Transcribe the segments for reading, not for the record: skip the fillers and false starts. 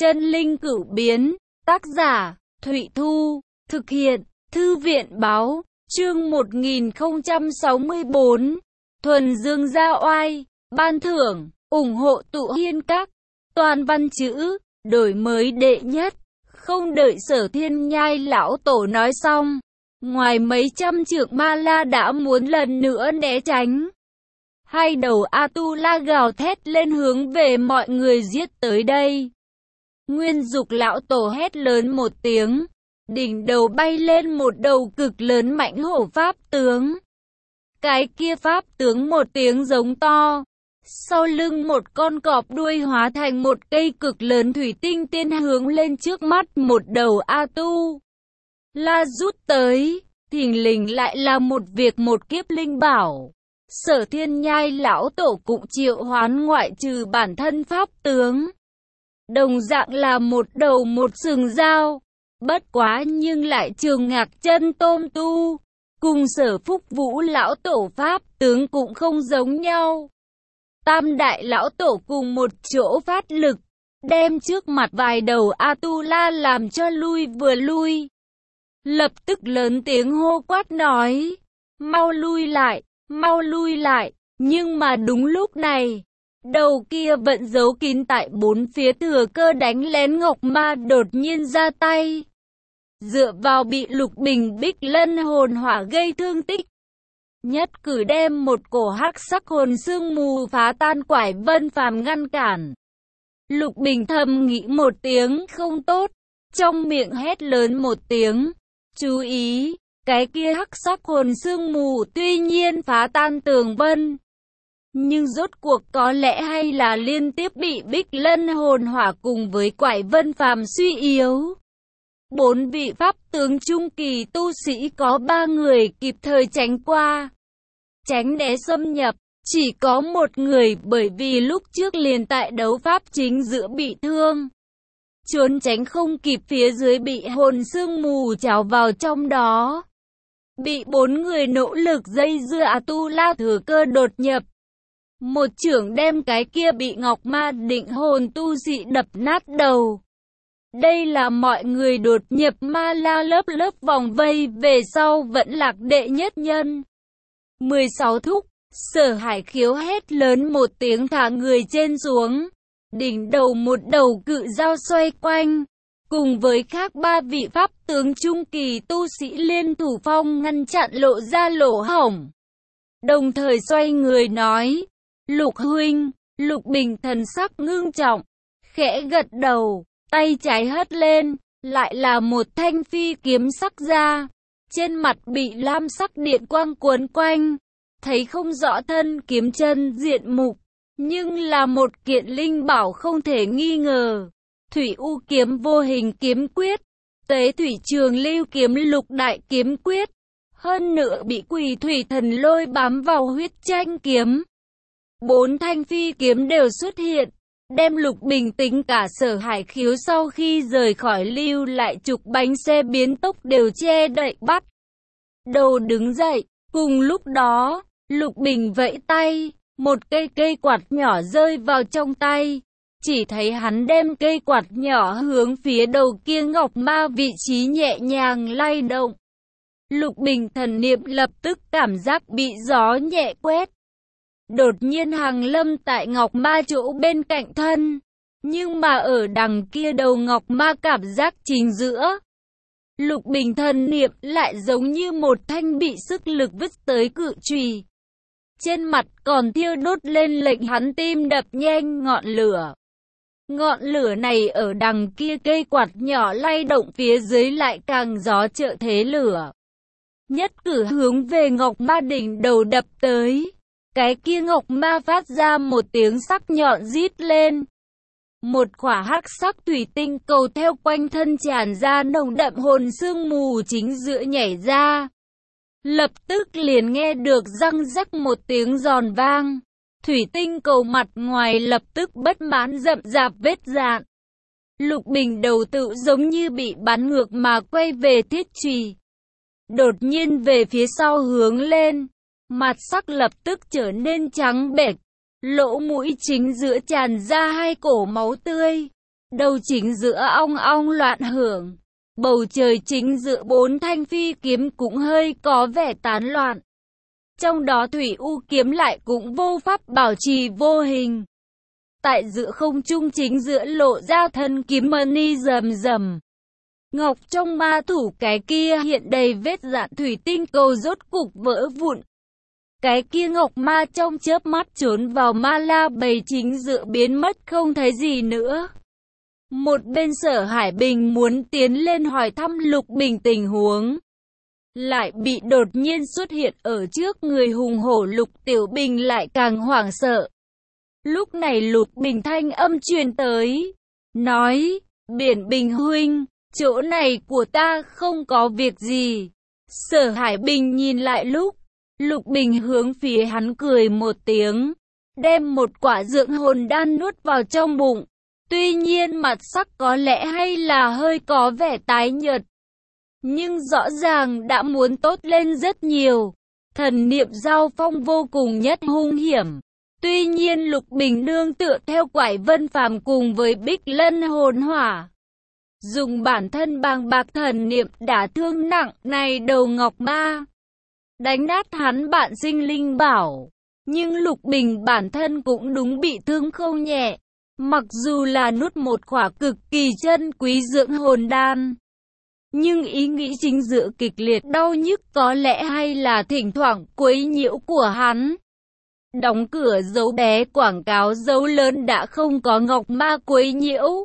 Chân linh cửu biến, tác giả, Thụy Thu, thực hiện, Thư viện báo, chương 1064, Thuần Dương Gia Oai, ban thưởng, ủng hộ tụ hiên các, toàn văn chữ, đổi mới đệ nhất, không đợi Sở Thiên Nhai lão tổ nói xong. Ngoài mấy trăm trượng ma la đã muốn lần nữa né tránh. Hai đầu Atula gào thét lên hướng về mọi người giết tới đây. Nguyên Dục lão tổ hét lớn một tiếng, đỉnh đầu bay lên một đầu cực lớn mãnh hổ pháp tướng. Cái kia pháp tướng một tiếng giống to, sau lưng một con cọp đuôi hóa thành một cây cực lớn thủy tinh tiên hướng lên trước mắt một đầu Atula rút tới. Thình lình lại là một việc một kiếp linh bảo. Sở Thiên Nhai lão tổ cũng triệu hoán ngoại trừ bản thân pháp tướng. Đồng dạng là một đầu một sừng dao. Bất quá nhưng lại Trường Ngạc Chân Tôm Tu. Cùng Sở Phúc Vũ lão tổ pháp tướng cũng không giống nhau. Tam đại lão tổ cùng một chỗ phát lực, đem trước mặt vài đầu Atula làm cho lui vừa lui. Lập tức lớn tiếng hô quát nói, mau lui lại, nhưng mà đúng lúc này, đầu kia vẫn giấu kín tại bốn phía thừa cơ đánh lén Ngọc Ma đột nhiên ra tay. Dựa vào bị Lục Bình Bích Lân hồn hỏa gây thương tích, nhất cử đem một cổ hắc sắc hồn sương mù phá tan Quải Vân Phàm ngăn cản. Lục Bình thầm nghĩ một tiếng không tốt, trong miệng hét lớn một tiếng. Chú ý, cái kia hắc sắc hồn sương mù tuy nhiên phá tan tường vân, nhưng rốt cuộc có lẽ hay là liên tiếp bị Bích Lân hồn hỏa cùng với Quải Vân Phàm suy yếu. Bốn vị pháp tướng trung kỳ tu sĩ có 3 người kịp thời tránh qua, tránh né xâm nhập. Chỉ có một người bởi vì lúc trước liền tại đấu pháp chính giữa bị thương. Trốn tránh không kịp phía dưới bị hồn sương mù trào vào trong đó. Bị 4 người nỗ lực dây dưa Atula thừa cơ đột nhập. Một chưởng đem cái kia bị Ngọc Ma định hồn tu sĩ đập nát đầu. Đây là mọi người đột nhập ma la lớp lớp vòng vây về sau vẫn lạc đệ nhất nhân. 16 thúc, Sở Hải Khiếu hét lớn một tiếng thả người trên xuống. Đỉnh đầu một đầu cự dao xoay quanh, cùng với khác 3 vị pháp tướng trung kỳ tu sĩ liên thủ phong ngăn chặn lộ ra lỗ hổng. Đồng thời xoay người nói, Lục huynh. Lục Bình thần sắc ngưng trọng, khẽ gật đầu, tay trái hất lên, lại là một thanh phi kiếm sắc ra, trên mặt bị lam sắc điện quang cuốn quanh, thấy không rõ thân kiếm chân diện mục. Nhưng là một kiện linh bảo không thể nghi ngờ. Thủy U kiếm vô hình kiếm quyết, Tế Thủy Trường Lưu kiếm lục đại kiếm quyết, hơn nữa bị Quỷ Thủy Thần Lôi bám vào huyết tranh kiếm. 4 thanh phi kiếm đều xuất hiện, đem Lục Bình tính cả Sở Hải Khiếu sau khi rời khỏi lưu lại trục bánh xe biến tốc đều che đậy bắt đầu đứng dậy. Cùng lúc đó, Lục Bình vẫy tay. Một cây quạt nhỏ rơi vào trong tay. Chỉ thấy hắn đem cây quạt nhỏ hướng phía đầu kia Ngọc Ma vị trí nhẹ nhàng lay động. Lục Bình thần niệm lập tức cảm giác bị gió nhẹ quét. Đột nhiên hàng lâm tại Ngọc Ma chỗ bên cạnh thân. Nhưng mà ở đằng kia đầu Ngọc Ma cảm giác chính giữa. Lục Bình thần niệm lại giống như một thanh bị sức lực vứt tới cự chùy. Trên mặt còn thiêu đốt lên lệnh hắn tim đập nhanh ngọn lửa. Ngọn lửa này ở đằng kia cây quạt nhỏ lay động phía dưới lại càng gió trợ thế lửa. Nhất cử hướng về Ngọc Ma đỉnh đầu đập tới. Cái kia Ngọc Ma phát ra một tiếng sắc nhọn rít lên. Một khỏa hắc sắc thủy tinh cầu theo quanh thân tràn ra nồng đậm hồn sương mù chính giữa nhảy ra. Lập tức liền nghe được răng rắc một tiếng giòn vang. Thủy tinh cầu mặt ngoài lập tức bất mãn rậm rạp vết rạn. Lục Bình đầu tự giống như bị bắn ngược mà quay về thiết chùy. Đột nhiên về phía sau hướng lên. Mặt sắc lập tức trở nên trắng bệch. Lỗ mũi chính giữa tràn ra 2 cổ máu tươi. Đầu chính giữa ong ong loạn hưởng. Bầu trời chính giữa 4 thanh phi kiếm cũng hơi có vẻ tán loạn. Trong đó Thủy U kiếm lại cũng vô pháp bảo trì vô hình. Tại giữa không trung chính giữa lộ ra thân kiếm mani rầm rầm. Ngọc trong ma thủ cái kia hiện đầy vết dạn, thủy tinh cầu rốt cục vỡ vụn. Cái kia ngọc ma trong chớp mắt trốn vào ma la bầy chính giữa biến mất không thấy gì nữa. Một bên Sở Hải Bình muốn tiến lên hỏi thăm Lục Bình tình huống, lại bị đột nhiên xuất hiện ở trước người hùng hổ Lục Tiểu Bình lại càng hoảng sợ. Lúc này Lục Bình thanh âm truyền tới, nói, Biển Bình huynh, chỗ này của ta không có việc gì. Sở Hải Bình nhìn lại Lục Bình hướng phía hắn cười một tiếng, đem một quả dưỡng hồn đan nuốt vào trong bụng. Tuy nhiên mặt sắc có lẽ hay là hơi có vẻ tái nhợt, nhưng rõ ràng đã muốn tốt lên rất nhiều. Thần niệm giao phong vô cùng nhất hung hiểm. Tuy nhiên Lục Bình nương tựa theo Quải Vân Phàm cùng với Bích Lân hồn hỏa, dùng bản thân bàng bạc thần niệm đả thương nặng này đầu ngọc ma, đánh nát hắn bạn sinh linh bảo. Nhưng Lục Bình bản thân cũng đúng bị thương không nhẹ. Mặc dù là nuốt một khỏa cực kỳ chân quý dưỡng hồn đan, nhưng ý nghĩ chính giữa kịch liệt đau nhức có lẽ hay là thỉnh thoảng quấy nhiễu của hắn. Đóng cửa dấu bé quảng cáo dấu lớn đã không có ngọc ma quấy nhiễu.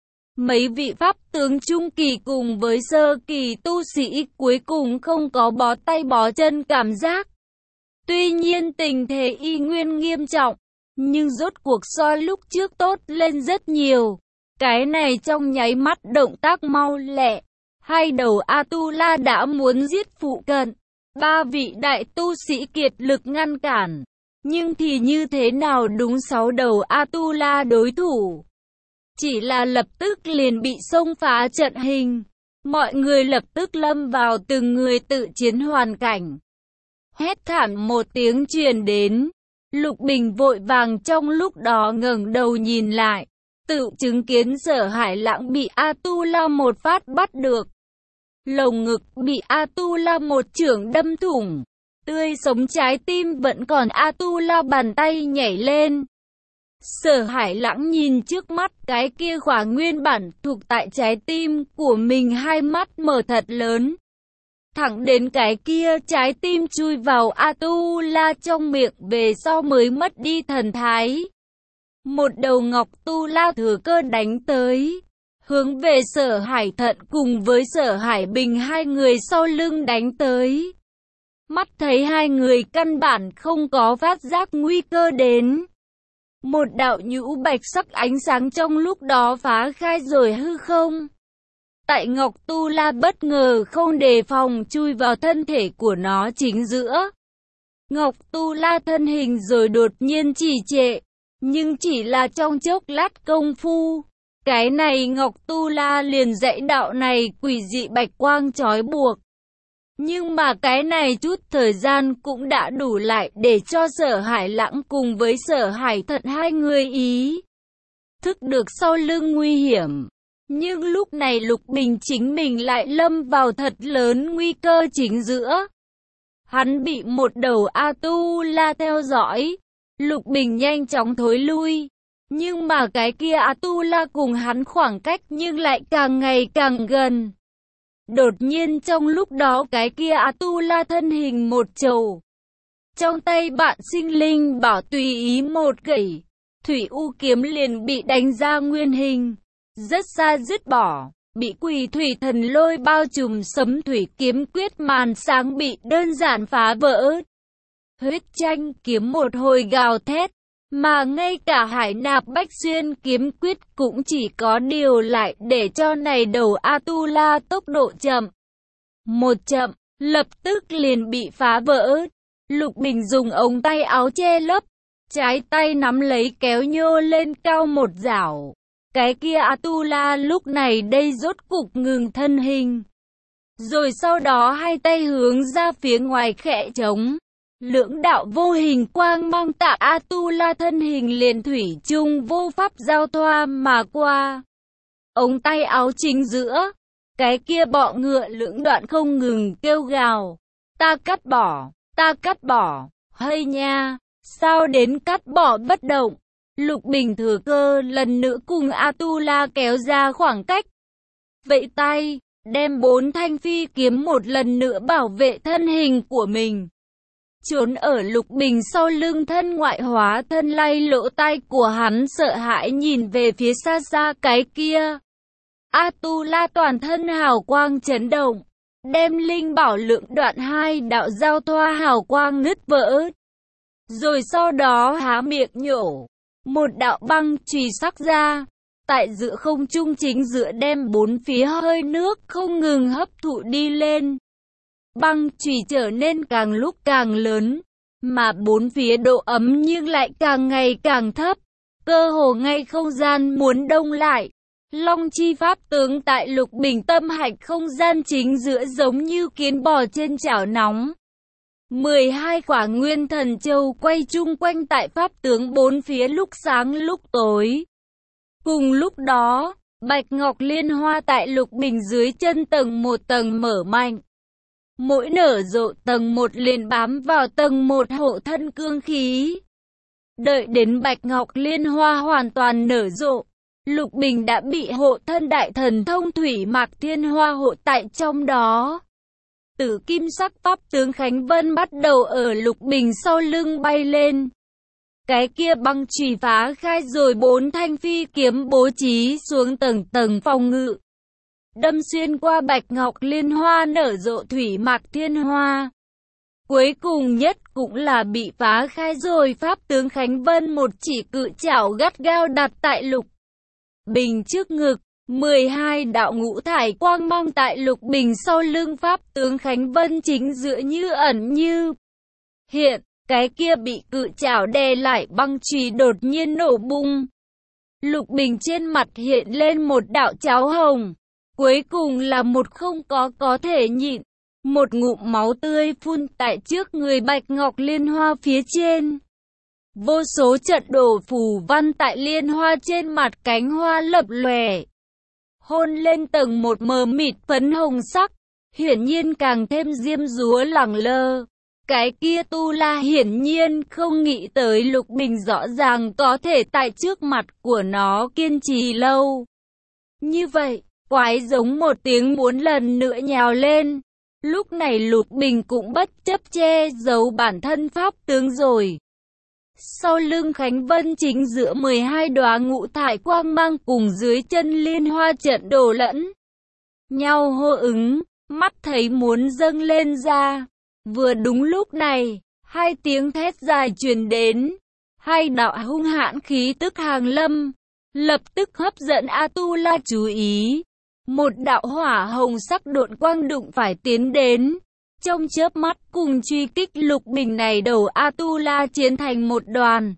Mấy vị pháp tướng trung kỳ cùng với sơ kỳ tu sĩ cuối cùng không có bó tay bó chân cảm giác. Tuy nhiên tình thế y nguyên nghiêm trọng, nhưng rốt cuộc so lúc trước tốt lên rất nhiều. Cái này trong nháy mắt động tác mau lẹ, hai đầu Atula đã muốn giết phụ cận. Ba vị đại tu sĩ kiệt lực ngăn cản, nhưng thì như thế nào đúng 6 đầu Atula đối thủ. Chỉ là lập tức liền bị xông phá trận hình. Mọi người lập tức lâm vào từng người tự chiến hoàn cảnh. Hét thảm một tiếng truyền đến. Lục Bình vội vàng trong lúc đó ngẩng đầu nhìn lại, tự chứng kiến Sở Hải Lãng bị Atula một phát bắt được. Lồng ngực bị Atula một chưởng đâm thủng, tươi sống trái tim vẫn còn Atula bàn tay nhảy lên. Sở Hải Lãng nhìn trước mắt cái kia khỏa nguyên bản thuộc tại trái tim của mình, hai mắt mở thật lớn. Thẳng đến cái kia trái tim chui vào Atula trong miệng về sau mới mất đi thần thái. Một đầu ngọc tu la thừa cơ đánh tới, hướng về Sở Hải Thận cùng với Sở Hải Bình hai người sau lưng đánh tới. Mắt thấy hai người căn bản không có phát giác nguy cơ đến. Một đạo nhũ bạch sắc ánh sáng trong lúc đó phá khai rồi hư không. Tại Ngọc Tu La bất ngờ không đề phòng chui vào thân thể của nó chính giữa. Ngọc Tu La thân hình rồi đột nhiên trì trệ, nhưng chỉ là trong chốc lát công phu. Cái này Ngọc Tu La liền dãy đạo này quỷ dị bạch quang trói buộc. Nhưng mà cái này chút thời gian cũng đã đủ lại để cho Sở Hải Lãng cùng với Sở Hải Thận hai người ý thức được sau lưng nguy hiểm. Nhưng lúc này Lục Bình chính mình lại lâm vào thật lớn nguy cơ chính giữa. Hắn bị một đầu Atula theo dõi. Lục Bình nhanh chóng thối lui. Nhưng mà cái kia Atula cùng hắn khoảng cách nhưng lại càng ngày càng gần. Đột nhiên trong lúc đó cái kia Atula thân hình một trầu. Trong tay bạn sinh linh bảo tùy ý một gậy. Thủy U kiếm liền bị đánh ra nguyên hình. Rất xa dứt bỏ, bị quỷ thủy thần lôi bao trùm, sấm thủy kiếm quyết màn sáng bị đơn giản phá vỡ. Huyết tranh kiếm một hồi gào thét, mà ngay cả Hải Nạp Bách Xuyên kiếm quyết cũng chỉ có điều lại để cho này đầu Atula tốc độ chậm. Một chậm, lập tức liền bị phá vỡ. Lục Bình dùng ống tay áo che lấp, trái tay nắm lấy kéo nhô lên cao một dảo. Cái kia Atula lúc này đây rốt cục ngừng thân hình. Rồi sau đó hai tay hướng ra phía ngoài khẽ trống. Lưỡng đạo vô hình quang mang tạ Atula thân hình liền thủy chung vô pháp giao thoa mà qua. ống tay áo chính giữa. Cái kia bọ ngựa lưỡng đoạn không ngừng kêu gào. Ta cắt bỏ, hay nha, sao đến cắt bỏ bất động. Lục Bình thừa cơ lần nữa cùng Atula kéo ra khoảng cách. Vẫy tay, đem 4 thanh phi kiếm một lần nữa bảo vệ thân hình của mình. Trốn ở Lục Bình sau lưng thân ngoại hóa thân lay lỗ tai của hắn sợ hãi nhìn về phía xa xa cái kia. Atula toàn thân hào quang chấn động, đem linh bảo lượng đoạn 2 đạo giao thoa hào quang nứt vỡ. Rồi sau đó há miệng nhổ, một đạo băng chùy sắc ra, tại giữa không trung chính giữa đem 4 phía hơi nước không ngừng hấp thụ đi lên. Băng chùy trở nên càng lúc càng lớn, mà 4 phía độ ấm nhưng lại càng ngày càng thấp, cơ hồ ngay không gian muốn đông lại. Long chi pháp tướng tại Lục Bình tâm hạch không gian chính giữa giống như kiến bò trên chảo nóng. 12 quả nguyên thần châu quay chung quanh tại pháp tướng 4 phía lúc sáng lúc tối. Cùng lúc đó, bạch ngọc liên hoa tại Lục Bình dưới chân tầng 1 tầng mở mạnh. Mỗi nở rộ tầng 1 liền bám vào tầng 1 hộ thân cương khí. Đợi đến bạch ngọc liên hoa hoàn toàn nở rộ, Lục Bình đã bị hộ thân đại thần thông thủy mạc thiên hoa hộ tại trong đó. Tử kim sắc pháp tướng Khánh Vân bắt đầu ở Lục Bình sau lưng bay lên. Cái kia băng chùy phá khai rồi 4 thanh phi kiếm bố trí xuống tầng tầng phòng ngự. Đâm xuyên qua bạch ngọc liên hoa nở rộ thủy mạc thiên hoa. Cuối cùng nhất cũng là bị phá khai rồi pháp tướng Khánh Vân một chỉ cự chảo gắt gao đặt tại Lục Bình trước ngực. 12 đạo ngũ thải quang mang tại Lục Bình sau lưng pháp tướng Khánh Vân chính giữa như ẩn như hiện. Cái kia bị cự chảo đè lại băng chùy đột nhiên nổ bung. Lục Bình trên mặt hiện lên một đạo cháo hồng. Cuối cùng là một không có thể nhịn. Một ngụm máu tươi phun tại trước người bạch ngọc liên hoa phía trên. Vô số trận đồ phù văn tại liên hoa trên mặt cánh hoa lập lòe. Hôn lên tầng 1 mờ mịt phấn hồng sắc. Hiển nhiên càng thêm diêm dúa lẳng lơ. Cái kia tu la hiển nhiên không nghĩ tới Lục Bình rõ ràng có thể tại trước mặt của nó kiên trì lâu. Như vậy, quái giống một tiếng muốn lần nữa nhào lên. Lúc này Lục Bình cũng bất chấp che giấu bản thân pháp tướng rồi. Sau lưng Khánh Vân chính giữa 12 đóa ngũ thải quang mang cùng dưới chân liên hoa trận đồ lẫn nhau hô ứng, mắt thấy muốn dâng lên ra. Vừa đúng lúc này, 2 tiếng thét dài truyền đến, 2 đạo hung hãn khí tức hàng lâm, lập tức hấp dẫn Atula chú ý. Một đạo hỏa hồng sắc độn quang đụng phải tiến đến, trong chớp mắt cùng truy kích Lục Bình này đầu Atula chiến thành một đoàn.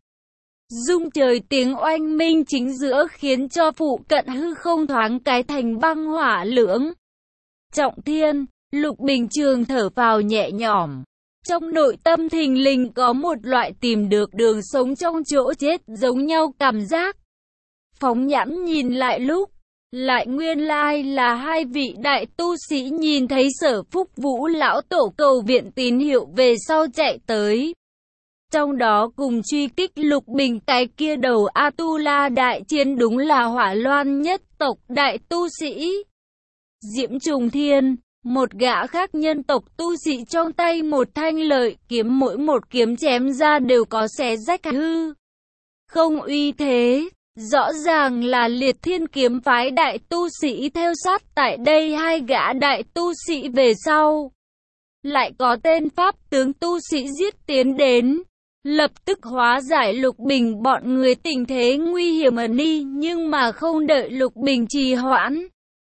Rung trời tiếng oanh minh chính giữa khiến cho phụ cận hư không thoáng cái thành băng hỏa lưỡng. Trọng thiên, Lục Bình trường thở vào nhẹ nhõm. Trong nội tâm thình lình có một loại tìm được đường sống trong chỗ chết giống nhau cảm giác. Phóng nhãn nhìn lại lúc, lại nguyên lai là 2 vị đại tu sĩ nhìn thấy Sở Phúc Vũ lão tổ cầu viện tín hiệu về sau chạy tới. Trong đó cùng truy kích Lục Bình cái kia đầu Atula đại chiến đúng là Hỏa Loan nhất tộc đại tu sĩ Diễm Trùng Thiên. Một gã khác nhân tộc tu sĩ trong tay một thanh lợi kiếm, mỗi một kiếm chém ra đều có xé rách hư không uy thế. Rõ ràng là Liệt Thiên kiếm phái đại tu sĩ theo sát tại đây 2 gã đại tu sĩ về sau. Lại có tên pháp tướng tu sĩ giết tiến đến, lập tức hóa giải Lục Bình bọn người tình thế nguy hiểm đi, nhưng mà không đợi Lục Bình trì hoãn.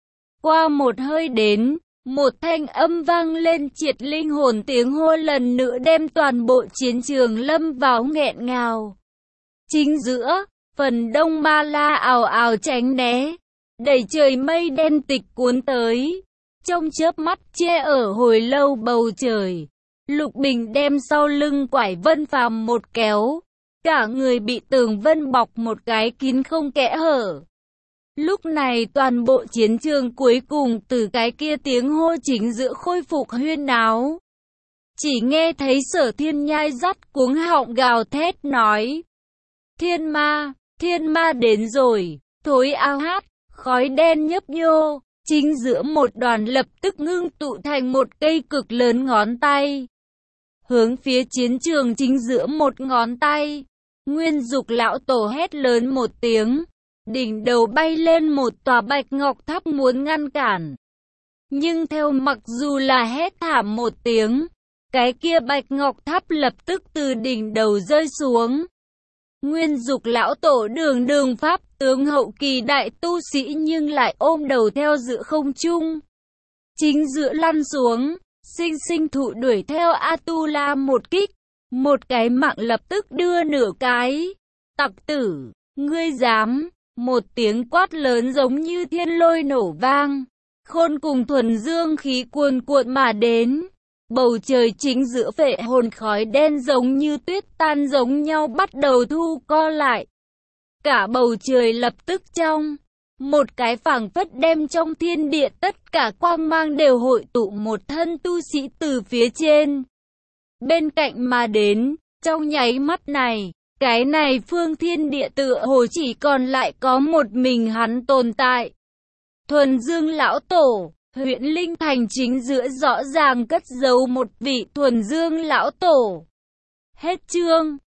Qua một hơi đến, một thanh âm vang lên triệt linh hồn tiếng hô lần nữa đem toàn bộ chiến trường lâm vào nghẹn ngào. Chính giữa, phần đông ma la ào ào tránh né, đẩy trời mây đen tịch cuốn tới. Trong chớp mắt che ở hồi lâu bầu trời, Lục Bình đem sau lưng Quải Vân Phàm một kéo, cả người bị tường vân bọc một cái kín không kẽ hở. Lúc này toàn bộ chiến trường cuối cùng từ cái kia tiếng hô chính giữa khôi phục huyên náo. Chỉ nghe thấy Sở Thiên Nhai dắt cuống họng gào thét nói. Thiên ma đến rồi, thối ao hát, khói đen nhấp nhô, chính giữa một đoàn lập tức ngưng tụ thành một cây cực lớn ngón tay. Hướng phía chiến trường chính giữa một ngón tay, Nguyên Dục lão tổ hét lớn một tiếng, đỉnh đầu bay lên một tòa bạch ngọc tháp muốn ngăn cản. Nhưng theo mặc dù là hét thảm một tiếng, cái kia bạch ngọc tháp lập tức từ đỉnh đầu rơi xuống. Nguyên Dục lão tổ đường pháp tướng hậu kỳ đại tu sĩ nhưng lại ôm đầu theo giữa không trung. Chính giữa lăn xuống, sinh thụ đuổi theo Atula một kích, một cái mạng lập tức đưa nửa cái. Tặc tử, ngươi dám, một tiếng quát lớn giống như thiên lôi nổ vang. Khôn cùng thuần dương khí cuồn cuộn mà đến. Bầu trời chính giữa phệ hồn khói đen giống như tuyết tan giống nhau bắt đầu thu co lại. Cả bầu trời lập tức trong. Một cái phảng phất đem trong thiên địa tất cả quang mang đều hội tụ một thân tu sĩ từ phía trên. Bên cạnh mà đến, trong nháy mắt này, cái này phương thiên địa tựa hồ chỉ còn lại có một mình hắn tồn tại. Thuần Dương lão tổ, huyện Linh Thành chính giữa rõ ràng cất giấu một vị Thuần Dương lão tổ. Hết chương.